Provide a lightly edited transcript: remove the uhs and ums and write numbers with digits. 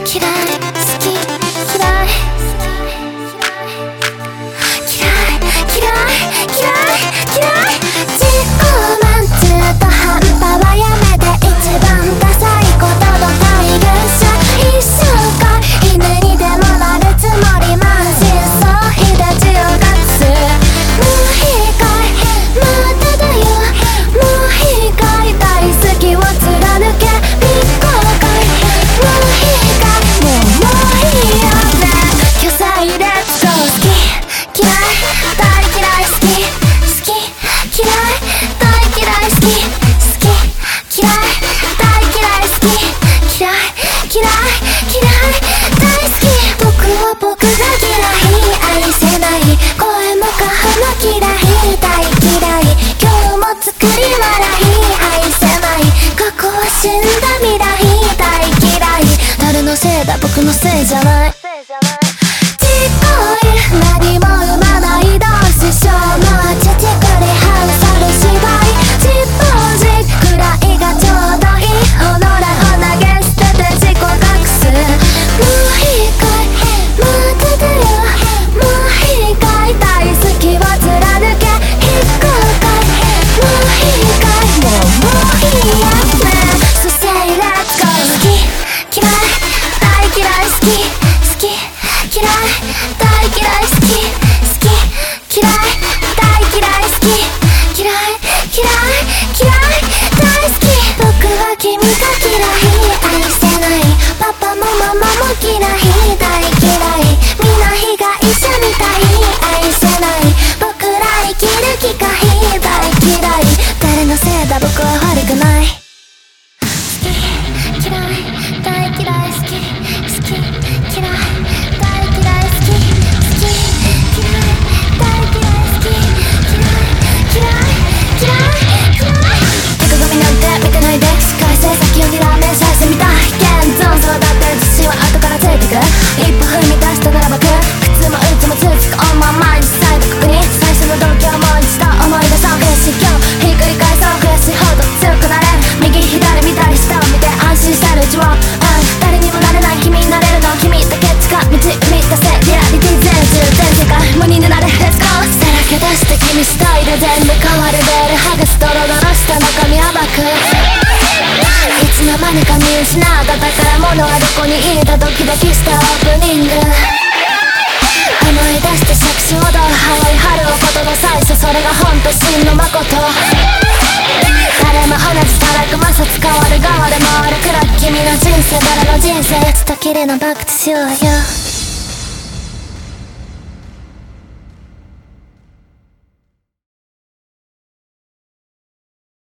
嫌い好き嫌い嫌い嫌い嫌い嫌い自己満中と半端はやめて一番ダサいことの体現者一生間犬にでもなるつもり満身創痍で字を隠すもういいかいまただよもういいかい大好きを貫け密航会もういいかいもういいよね巨彩レッツゴー好き嫌い大嫌い好き好き嫌い大嫌い好き好き嫌い大嫌い好き嫌い嫌い嫌い大好き僕は僕が嫌い愛せない声も顔も嫌い大嫌い今日も作り笑い愛せない過去は死んだ未来大嫌い誰のせいだ僕のせいじゃないちっこい何も生まない同志少のちちくり反さる芝居ちっぽじくらいがちょうどいい己を投げ捨てて自己隠すもういいかいまただよもういいかい大好きを貫け引っかかいもういいかいもういいやねSo say let's go好き嫌い大嫌い好き好き嫌い大嫌い好き好き嫌い大嫌い好き嫌い嫌い嫌い大好き僕は君が嫌い愛せないパパもママも嫌い大嫌い皆被害者みたい愛せない僕ら生きる機会大嫌い誰のせいだ僕は悪くない好き嫌い大嫌い好き好き嫌い大嫌い好き好き嫌い大嫌い好き嫌い嫌い嫌い嫌い手鏡なんて見てないで視界線先を睨め写してみたい現存そうだって自信は後からついてく一歩踏み出したならばく靴もうつもつつくオンマンマインド再度確認最初の動機をもう一度思い出そう悔しい今日ひっくり返そう悔しいほど強くなれる右左見たり下を見て安心してるうちを誰にもなれない君になれるの君だけ近道生み出せリアリティ全中全世界無になれ Let's go さらけ出して君次第で全部変わるベール剥がすドロドロした中身暴くいつの間にか見失った宝物はどこにいるかドキドキしたオープニング思い出して作詞踊るハワイ春をことの最初それが本と真の誠誰も同じたらく摩擦変わる側で回る暗く君の人生誰の人生いつときりのバクとしようよ